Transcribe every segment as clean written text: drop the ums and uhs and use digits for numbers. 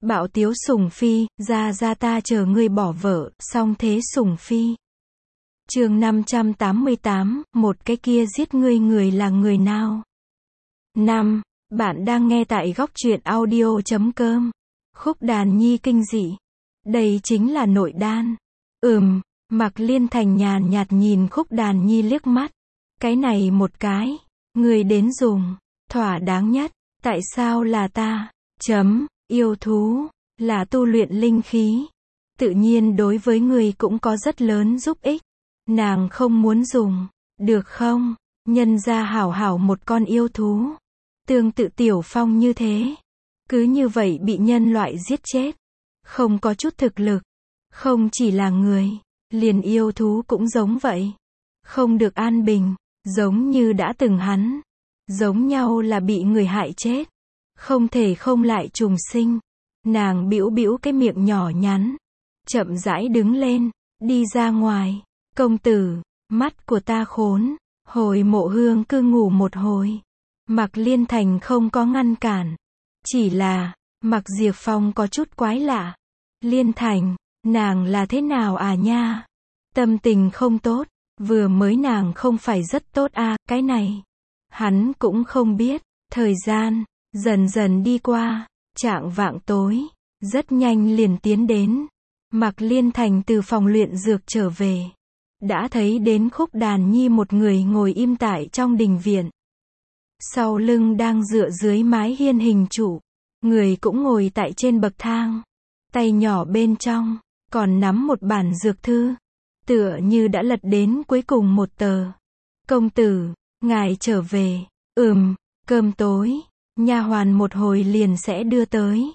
Bạo tiếu sủng phi, ra ta chờ ngươi bỏ vợ, xong thế sủng phi. Chương 588, một cái kia giết ngươi người là người nào? 5. Bạn đang nghe tại góc truyện audio.com. Khúc đàn nhi kinh dị. Đây chính là nội đan. Mạc Liên Thành nhàn nhạt nhìn Khúc đàn nhi liếc mắt. Cái này một cái, ngươi đến dùng, thỏa đáng nhất. Tại sao là ta? Yêu thú, là tu luyện linh khí. Tự nhiên đối với ngươi cũng có rất lớn giúp ích. Nàng không muốn dùng, được không? Nhân ra hảo hảo một con yêu thú. Tương tự Tiểu Phong như thế. Cứ như vậy bị nhân loại giết chết. Không có chút thực lực. Không chỉ là người, liền yêu thú cũng giống vậy. Không được an bình, giống như đã từng hắn. Giống nhau là bị người hại chết. Không thể không lại trùng sinh. Nàng bĩu bĩu cái miệng nhỏ nhắn. Chậm rãi đứng lên, đi ra ngoài. Công tử, mắt của ta khốn. Hồi Mộ Hương cứ ngủ một hồi. Mạc Liên Thành không có ngăn cản. Chỉ là, Mạc Diệp Phong có chút quái lạ. Liên Thành, nàng là thế nào à nha? Tâm tình không tốt. Vừa mới nàng không phải rất tốt à, cái này. Hắn cũng không biết. Thời gian dần dần đi qua, chạng vạng tối, rất nhanh liền tiến đến. Mạc Liên Thành từ phòng luyện dược trở về. Đã thấy đến Khúc đàn nhi một người ngồi im tại trong đình viện. Sau lưng đang dựa dưới mái hiên hình trụ. Người cũng ngồi tại trên bậc thang. Tay nhỏ bên trong, còn nắm một bản dược thư. Tựa như đã lật đến cuối cùng một tờ. Công tử, ngài trở về. Cơm tối. Nha hoàn một hồi liền sẽ đưa tới.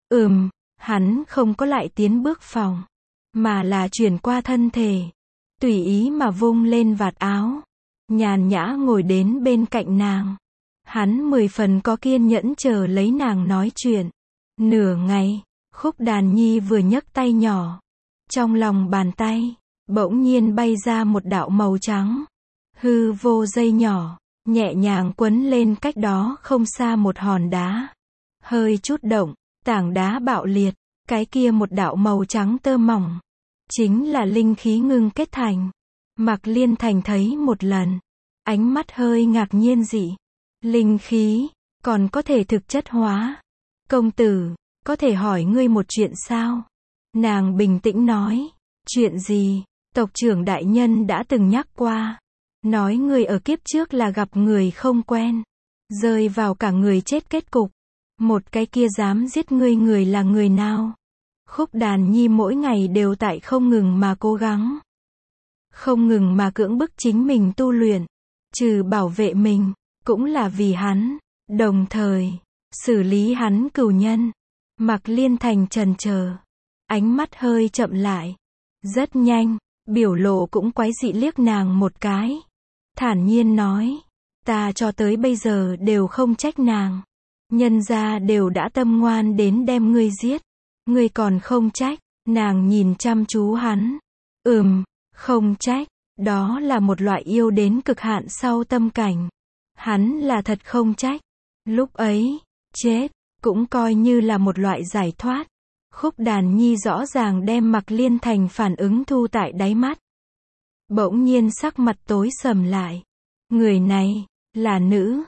Hắn không có lại tiến bước phòng. Mà là chuyển qua thân thể. Tùy ý mà vung lên vạt áo. Nhàn nhã ngồi đến bên cạnh nàng. Hắn 10 phần có kiên nhẫn chờ lấy nàng nói chuyện. Nửa ngày, Khúc đàn nhi vừa nhấc tay nhỏ. Trong lòng bàn tay, bỗng nhiên bay ra một đạo màu trắng. Hư vô dây nhỏ, nhẹ nhàng quấn lên cách đó không xa một hòn đá. Hơi chút động, tảng đá bạo liệt, cái kia một đạo màu trắng tơ mỏng. Chính là linh khí ngưng kết thành. Mạc Liên Thành thấy một lần. Ánh mắt hơi ngạc nhiên dị. Linh khí, còn có thể thực chất hóa. Công tử, có thể hỏi ngươi một chuyện sao? Nàng bình tĩnh nói. Chuyện gì? Tộc trưởng đại nhân đã từng nhắc qua. Nói ngươi ở kiếp trước là gặp người không quen. Rơi vào cả người chết kết cục. Một cái kia dám giết ngươi người là người nào? Khúc đàn nhi mỗi ngày đều tại không ngừng mà cố gắng. Không ngừng mà cưỡng bức chính mình tu luyện. Trừ bảo vệ mình, cũng là vì hắn. Đồng thời, xử lý hắn cừu nhân. Mạc Liên Thành chần chờ. Ánh mắt hơi chậm lại. Rất nhanh, biểu lộ cũng quái dị liếc nàng một cái. Thản nhiên nói. Ta cho tới bây giờ đều không trách nàng. Nhân gia đều đã tâm ngoan đến đem ngươi giết. Ngươi còn không trách. Nàng nhìn chăm chú hắn. Không trách. Đó là một loại yêu đến cực hạn sau tâm cảnh. Hắn là thật không trách. Lúc ấy, chết, cũng coi như là một loại giải thoát. Khúc đàn nhi rõ ràng đem Mạc Liên Thành phản ứng thu tại đáy mắt. Bỗng nhiên sắc mặt tối sầm lại. Người này, là nữ,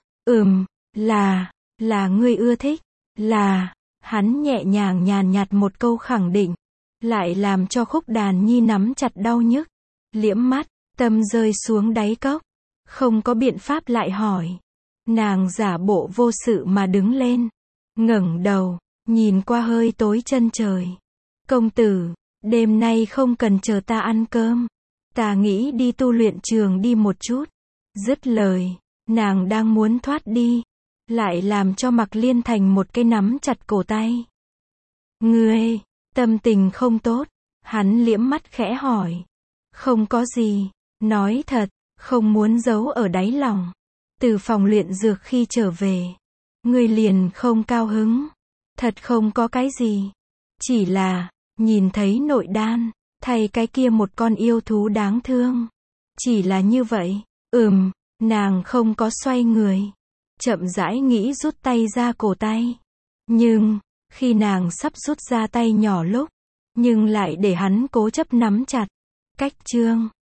là ngươi ưa thích, là, hắn nhẹ nhàng nhàn nhạt một câu khẳng định. Lại làm cho Khúc đàn nhi nắm chặt đau nhức. Liễm mắt, tâm rơi xuống đáy cốc. Không có biện pháp lại hỏi. Nàng giả bộ vô sự mà đứng lên. Ngẩng đầu, nhìn qua hơi tối chân trời. Công tử, đêm nay không cần chờ ta ăn cơm. Ta nghĩ đi tu luyện trường đi một chút. Dứt lời, nàng đang muốn thoát đi. Lại làm cho Mạc Liên Thành một cái nắm chặt cổ tay. Ngươi, tâm tình không tốt. Hắn liễm mắt khẽ hỏi. Không có gì, nói thật, không muốn giấu ở đáy lòng. Từ phòng luyện dược khi trở về, ngươi liền không cao hứng. Thật không có cái gì. Chỉ là, nhìn thấy nội đan, thay cái kia một con yêu thú đáng thương. Chỉ là như vậy. Nàng không có xoay người. Chậm rãi nghĩ rút tay ra cổ tay. Nhưng, Khi nàng sắp rút ra tay nhỏ lúc, nhưng lại để hắn cố chấp nắm chặt. Cách chương